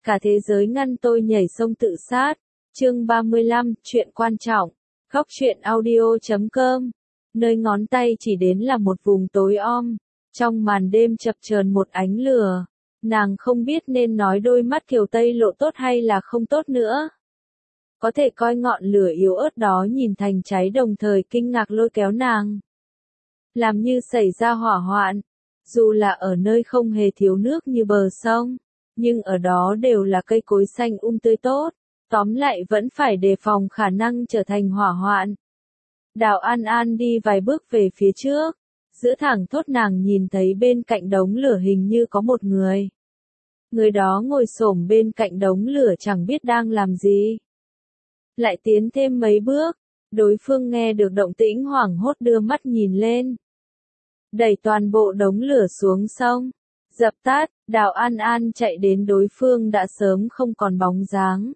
Cả thế giới ngăn tôi nhảy sông tự sát. Chương 35, chuyện quan trọng. Góc truyện audio.com. Nơi ngón tay chỉ đến là một vùng tối om. Trong màn đêm chập chờn một ánh lửa. Nàng không biết nên nói đôi mắt Kiều Tây Lộ tốt hay là không tốt nữa. Có thể coi ngọn lửa yếu ớt đó nhìn thành cháy đồng thời kinh ngạc lôi kéo nàng. Làm như xảy ra hỏa hoạn. Dù là ở nơi không hề thiếu nước như bờ sông. Nhưng ở đó đều là cây cối xanh tươi tốt, tóm lại vẫn phải đề phòng khả năng trở thành hỏa hoạn. Đào An An đi vài bước về phía trước, giữa thẳng thốt nàng nhìn thấy bên cạnh đống lửa hình như có một người. Người đó ngồi xổm bên cạnh đống lửa chẳng biết đang làm gì. Lại tiến thêm mấy bước, đối phương nghe được động tĩnh hoảng hốt đưa mắt nhìn lên. Đẩy toàn bộ đống lửa xuống sông. Dập tắt, Đào An An chạy đến đối phương đã sớm không còn bóng dáng.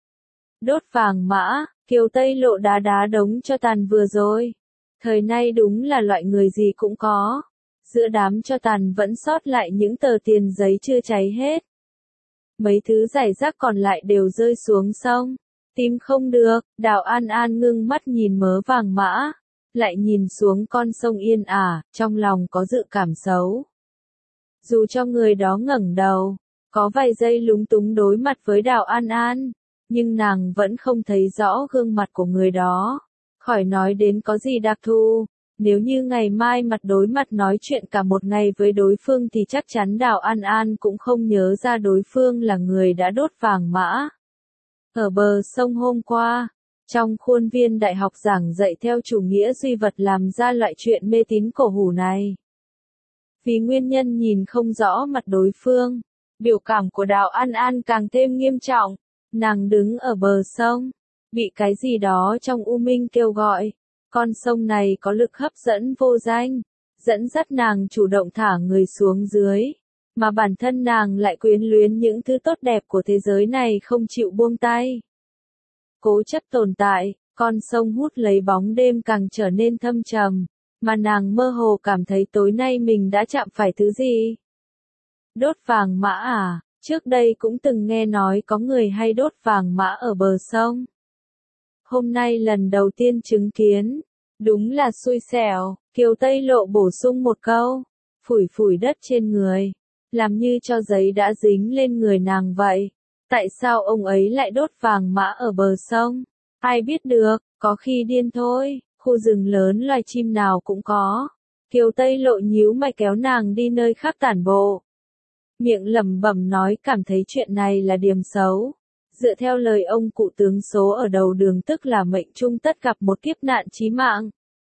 Đốt vàng mã, Kiều Tây Lộ đá đá đống cho tàn vừa rồi. Thời nay đúng là loại người gì cũng có. Giữa đám cho tàn vẫn sót lại những tờ tiền giấy chưa cháy hết. Mấy thứ rải rác còn lại đều rơi xuống sông. Tìm không được, Đào An An ngưng mắt nhìn mớ vàng mã. Lại nhìn xuống con sông yên ả, trong lòng có dự cảm xấu. Dù cho người đó ngẩng đầu, có vài giây lúng túng đối mặt với Đào An An, nhưng nàng vẫn không thấy rõ gương mặt của người đó. Khỏi nói đến có gì đặc thù, nếu như ngày mai mặt đối mặt nói chuyện cả một ngày với đối phương thì chắc chắn Đào An An cũng không nhớ ra đối phương là người đã đốt vàng mã. Ở bờ sông hôm qua, trong khuôn viên đại học giảng dạy theo chủ nghĩa duy vật làm ra loại chuyện mê tín cổ hủ này. Vì nguyên nhân nhìn không rõ mặt đối phương, biểu cảm của Đào An An càng thêm nghiêm trọng. Nàng đứng ở bờ sông, bị cái gì đó trong u minh kêu gọi. Con sông này có lực hấp dẫn vô danh, dẫn dắt nàng chủ động thả người xuống dưới. Mà bản thân nàng lại quyến luyến những thứ tốt đẹp của thế giới này không chịu buông tay. Cố chấp tồn tại, con sông hút lấy bóng đêm càng trở nên thâm trầm. Mà nàng mơ hồ cảm thấy tối nay mình đã chạm phải thứ gì. Đốt vàng mã à, trước đây cũng từng nghe nói có người hay đốt vàng mã ở bờ sông. Hôm nay lần đầu tiên chứng kiến, đúng là xui xẻo, Kiều Tây Lộ bổ sung một câu, phủi phủi đất trên người, làm như cho giấy đã dính lên người nàng vậy. Tại sao ông ấy lại đốt vàng mã ở bờ sông? Ai biết được, có khi điên thôi. Khu rừng lớn loài chim nào cũng có. Kiều Tây Lộ nhíu mày kéo nàng đi nơi khác tản bộ. Miệng lẩm bẩm nói cảm thấy chuyện này là điểm xấu. Dựa theo lời ông cụ tướng số ở đầu đường tức là mệnh chung tất gặp một kiếp nạn chí mạng.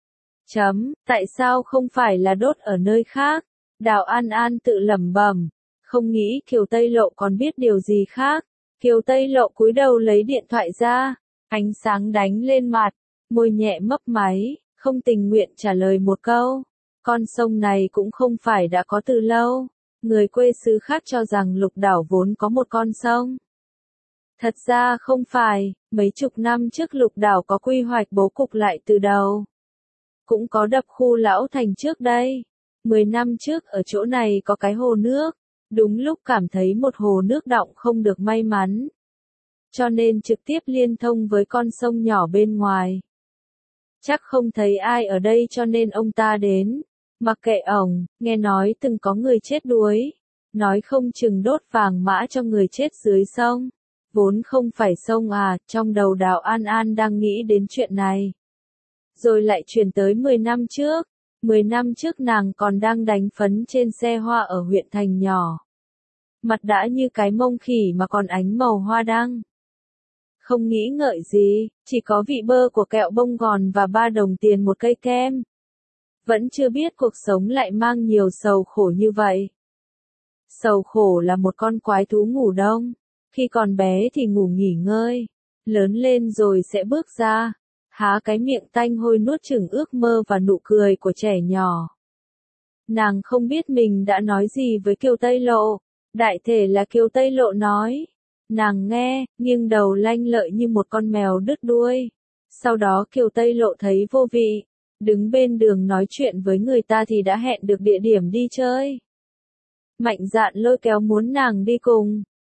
Tại sao không phải là đốt ở nơi khác? Đào An An tự lẩm bẩm, không nghĩ Kiều Tây Lộ còn biết điều gì khác. Kiều Tây Lộ cúi đầu lấy điện thoại ra, ánh sáng đánh lên mặt. Môi nhẹ mấp máy, không tình nguyện trả lời một câu. Con sông này cũng không phải đã có từ lâu. Người quê xứ khác cho rằng Lục Đảo vốn có một con sông. Thật ra không phải, mấy chục năm trước Lục Đảo có quy hoạch bố cục lại từ đầu. Cũng có đập khu Lão Thành trước đây. 10 năm trước ở chỗ này có cái hồ nước. Đúng lúc cảm thấy một hồ nước đọng không được may mắn. Cho nên trực tiếp liên thông với con sông nhỏ bên ngoài. Chắc không thấy ai ở đây cho nên ông ta đến. Mặc kệ ổng, nghe nói từng có người chết đuối. Nói không chừng đốt vàng mã cho người chết dưới sông. Vốn không phải sông à, trong đầu Đào An An đang nghĩ đến chuyện này. Rồi lại chuyển tới 10 năm trước. 10 năm trước nàng còn đang đánh phấn trên xe hoa ở huyện thành nhỏ. Mặt đã như cái mông khỉ mà còn ánh màu hoa đăng. Không nghĩ ngợi gì, chỉ có vị bơ của kẹo bông gòn và 3 đồng tiền một cây kem. Vẫn chưa biết cuộc sống lại mang nhiều sầu khổ như vậy. Sầu khổ là một con quái thú ngủ đông. Khi còn bé thì ngủ nghỉ ngơi. Lớn lên rồi sẽ bước ra. Há cái miệng tanh hôi nuốt chửng ước mơ và nụ cười của trẻ nhỏ. Nàng không biết mình đã nói gì với Kiều Tây Lộ. Đại thể là Kiều Tây Lộ nói. Nàng nghe, nghiêng đầu lanh lợi như một con mèo đứt đuôi. Sau đó Kiều Tây Lộ thấy vô vị. Đứng bên đường nói chuyện với người ta thì đã hẹn được địa điểm đi chơi. Mạnh dạn lôi kéo muốn nàng đi cùng.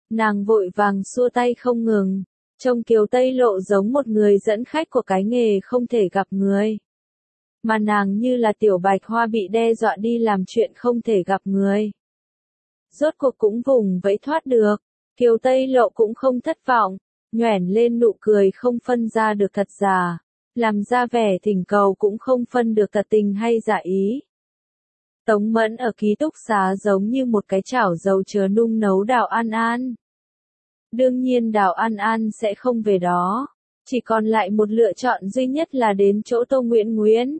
Nàng vội vàng xua tay không ngừng, trông Kiều Tây Lộ giống một người dẫn khách của cái nghề không thể gặp người. Mà nàng như là tiểu bạch hoa bị đe dọa đi làm chuyện không thể gặp người. Rốt cuộc cũng vùng vẫy thoát được, Kiều Tây Lộ cũng không thất vọng, nhoẻn lên nụ cười không phân ra được thật giả, làm ra vẻ thỉnh cầu cũng không phân được thật tình hay giả ý. Tống Mẫn ở ký túc xá giống như một cái chảo dầu chờ nung nấu Đào An An. Đương nhiên Đào An An sẽ không về đó, chỉ còn lại một lựa chọn duy nhất là đến chỗ Tô Nguyễn Nguyễn.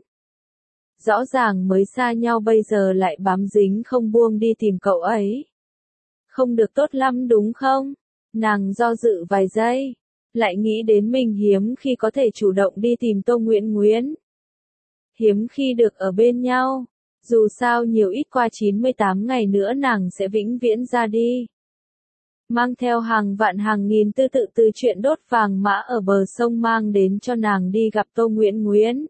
Rõ ràng mới xa nhau bây giờ lại bám dính không buông đi tìm cậu ấy. Không được tốt lắm đúng không? Nàng do dự vài giây, lại nghĩ đến mình hiếm khi có thể chủ động đi tìm Tô Nguyễn Nguyễn. Hiếm khi được ở bên nhau, dù sao nhiều ít qua 98 ngày nữa nàng sẽ vĩnh viễn ra đi. Mang theo hàng vạn hàng nghìn tư tự từ chuyện đốt vàng mã ở bờ sông mang đến cho nàng đi gặp Tô Nguyễn Nguyễn.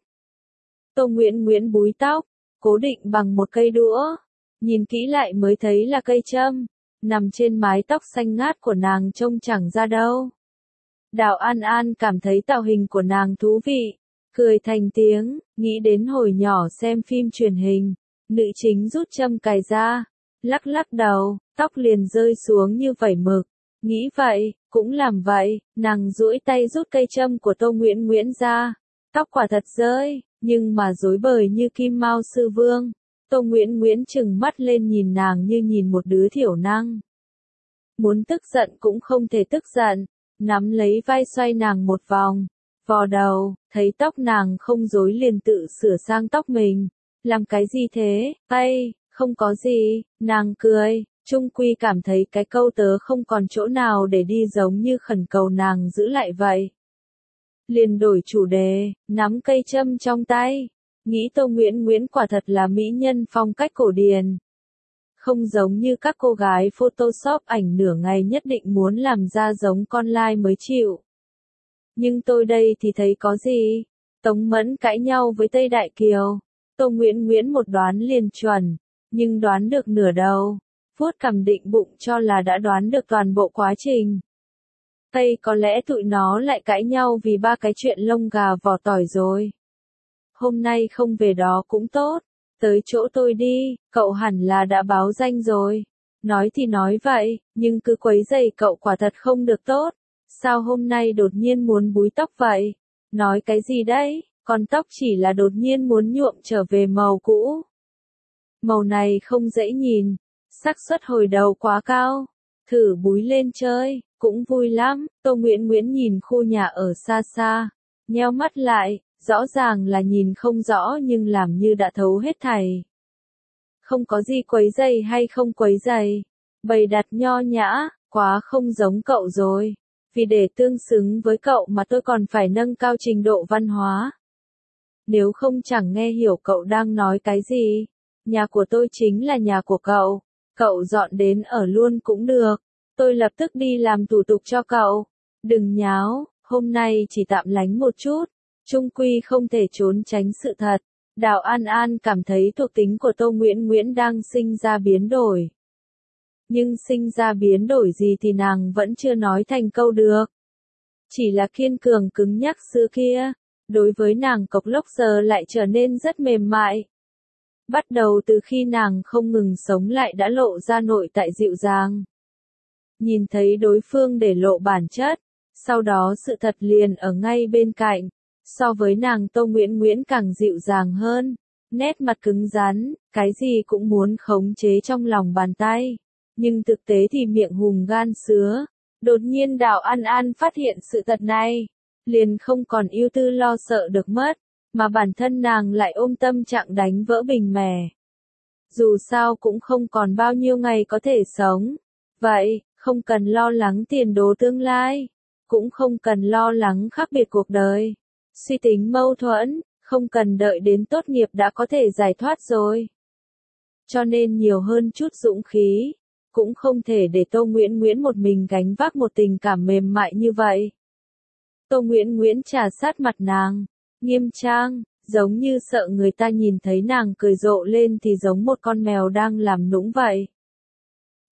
Tô Nguyễn Nguyễn búi tóc, cố định bằng một cây đũa, nhìn kỹ lại mới thấy là cây châm, nằm trên mái tóc xanh ngát của nàng trông chẳng ra đâu. Đào An An cảm thấy tạo hình của nàng thú vị, cười thành tiếng, nghĩ đến hồi nhỏ xem phim truyền hình, nữ chính rút châm cài ra, lắc lắc đầu, tóc liền rơi xuống như vẩy mực. Nghĩ vậy, cũng làm vậy, nàng duỗi tay rút cây châm của Tô Nguyễn Nguyễn ra. Tóc quả thật rơi, nhưng mà rối bời như kim mao sư vương. Tô Nguyễn Nguyễn trừng mắt lên nhìn nàng như nhìn một đứa thiểu năng. Muốn tức giận cũng không thể tức giận, nắm lấy vai xoay nàng một vòng, vò đầu, thấy tóc nàng không rối liền tự sửa sang tóc mình. Làm cái gì thế, tay, không có gì, nàng cười, chung quy cảm thấy cái câu tớ không còn chỗ nào để đi giống như khẩn cầu nàng giữ lại vậy. Liền đổi chủ đề, nắm cây châm trong tay, nghĩ Tô Nguyễn Nguyễn quả thật là mỹ nhân phong cách cổ điển. Không giống như các cô gái Photoshop ảnh nửa ngày nhất định muốn làm ra giống con lai mới chịu. Nhưng tôi đây thì thấy có gì? Tống Mẫn cãi nhau với Tây Đại Kiều. Tô Nguyễn Nguyễn một đoán liền chuẩn, nhưng đoán được nửa đầu. Vuốt cằm định bụng cho là đã đoán được toàn bộ quá trình. Tây có lẽ tụi nó lại cãi nhau vì ba cái chuyện lông gà vỏ tỏi rồi. Hôm nay không về đó cũng tốt, tới chỗ tôi đi, cậu hẳn là đã báo danh rồi. Nói thì nói vậy, nhưng cứ quấy rầy cậu quả thật không được tốt. Sao hôm nay đột nhiên muốn búi tóc vậy? Nói cái gì đấy? Con tóc chỉ là đột nhiên muốn nhuộm trở về màu cũ. Màu này không dễ nhìn, xác suất hồi đầu quá cao. Thử búi lên chơi, cũng vui lắm. Tô Nguyễn Nguyễn nhìn khu nhà ở xa xa, nheo mắt lại, rõ ràng là nhìn không rõ nhưng làm như đã thấu hết thảy. Không có gì quấy giày hay không quấy giày, bày đặt nho nhã, quá không giống cậu rồi. Vì để tương xứng với cậu mà tôi còn phải nâng cao trình độ văn hóa. Nếu không chẳng nghe hiểu cậu đang nói cái gì. Nhà của tôi chính là nhà của cậu. Cậu dọn đến ở luôn cũng được. Tôi lập tức đi làm thủ tục cho cậu. Đừng nháo, hôm nay chỉ tạm lánh một chút. Chung quy không thể trốn tránh sự thật. Đào An An cảm thấy thuộc tính của Tô Nguyễn Nguyễn đang sinh ra biến đổi. Nhưng sinh ra biến đổi gì thì nàng vẫn chưa nói thành câu được. Chỉ là kiên cường cứng nhắc xưa kia, đối với nàng cộc lốc giờ lại trở nên rất mềm mại. Bắt đầu từ khi nàng không ngừng sống lại đã lộ ra nội tại dịu dàng. Nhìn thấy đối phương để lộ bản chất, sau đó sự thật liền ở ngay bên cạnh. So với nàng Tô Nguyễn Nguyễn càng dịu dàng hơn, nét mặt cứng rắn, cái gì cũng muốn khống chế trong lòng bàn tay. Nhưng thực tế thì miệng hùm gan sứa. Đột nhiên Đào An An phát hiện sự thật này, liền không còn ưu tư lo sợ được mất, mà bản thân nàng lại ôm tâm trạng đánh vỡ bình mẻ. Dù sao cũng không còn bao nhiêu ngày có thể sống. Vậy, không cần lo lắng tiền đồ tương lai, cũng không cần lo lắng khác biệt cuộc đời. Suy tính mâu thuẫn, không cần đợi đến tốt nghiệp đã có thể giải thoát rồi. Cho nên nhiều hơn chút dũng khí. Cũng không thể để Tô Nguyễn Nguyễn một mình gánh vác một tình cảm mềm mại như vậy. Tô Nguyễn Nguyễn trà sát mặt nàng, nghiêm trang, giống như sợ người ta nhìn thấy nàng cười rộ lên thì giống một con mèo đang làm nũng vậy.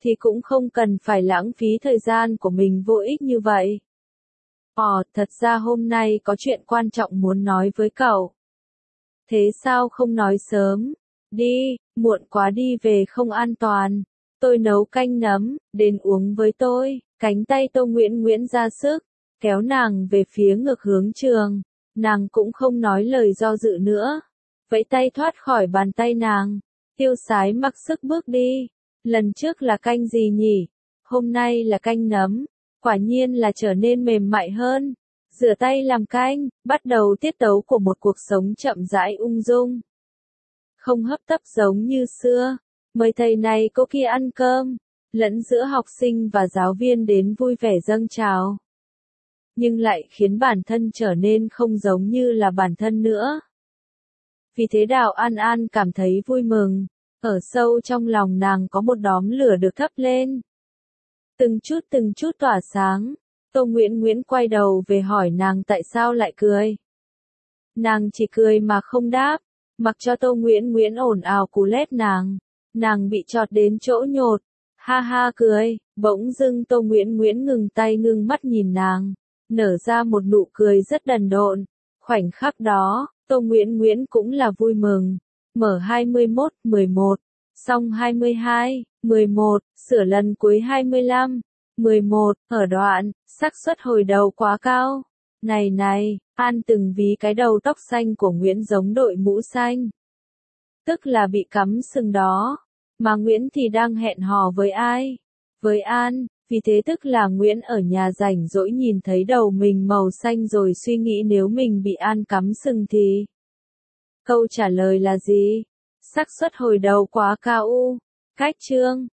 thì cũng không cần phải lãng phí thời gian của mình vô ích như vậy. Thật ra hôm nay có chuyện quan trọng muốn nói với cậu. Thế sao không nói sớm? Đi, muộn quá đi về không an toàn. Tôi nấu canh nấm, đến uống với tôi. Cánh tay Tô Nguyễn Nguyễn ra sức, kéo nàng về phía ngược hướng trường. Nàng cũng không nói lời do dự nữa. Vẫy tay thoát khỏi bàn tay nàng. Tiêu Sái mặc sức bước đi. Lần trước là canh gì nhỉ? Hôm nay là canh nấm. Quả nhiên là trở nên mềm mại hơn. Rửa tay làm canh, bắt đầu tiết tấu của một cuộc sống chậm rãi ung dung. Không hấp tấp giống như xưa. Mời thầy này cô kia ăn cơm. Lẫn giữa học sinh và giáo viên đến vui vẻ dâng trào. Nhưng lại khiến bản thân trở nên không giống như là bản thân nữa. Vì thế Đào An An cảm thấy vui mừng. Ở sâu trong lòng nàng có một đốm lửa được thắp lên. Từng chút tỏa sáng. Tô Nguyễn Nguyễn quay đầu về hỏi nàng tại sao lại cười. Nàng chỉ cười mà không đáp. Mặc cho Tô Nguyễn Nguyễn ồn ào cú lét nàng. Nàng bị chọt đến chỗ nhột. Ha ha cười. Bỗng dưng Tô Nguyễn Nguyễn ngừng tay ngưng mắt nhìn nàng. Nở ra một nụ cười rất đần độn. Khoảnh khắc đó, Tô Nguyễn Nguyễn cũng là vui mừng. Mở 21-11. Xong 22-11. Sửa lần cuối 25-11. Ở đoạn, xác suất hồi đầu quá cao. Này, An từng ví cái đầu tóc xanh của Nguyễn giống đội mũ xanh. Tức là bị cắm sừng đó. Mà Nguyễn thì đang hẹn hò với ai? Với An, vì thế tức là Nguyễn ở nhà rảnh rỗi nhìn thấy đầu mình màu xanh rồi suy nghĩ nếu mình bị An cắm sừng thì. Câu trả lời là gì? Xác suất hồi đầu quá cao. Cách chương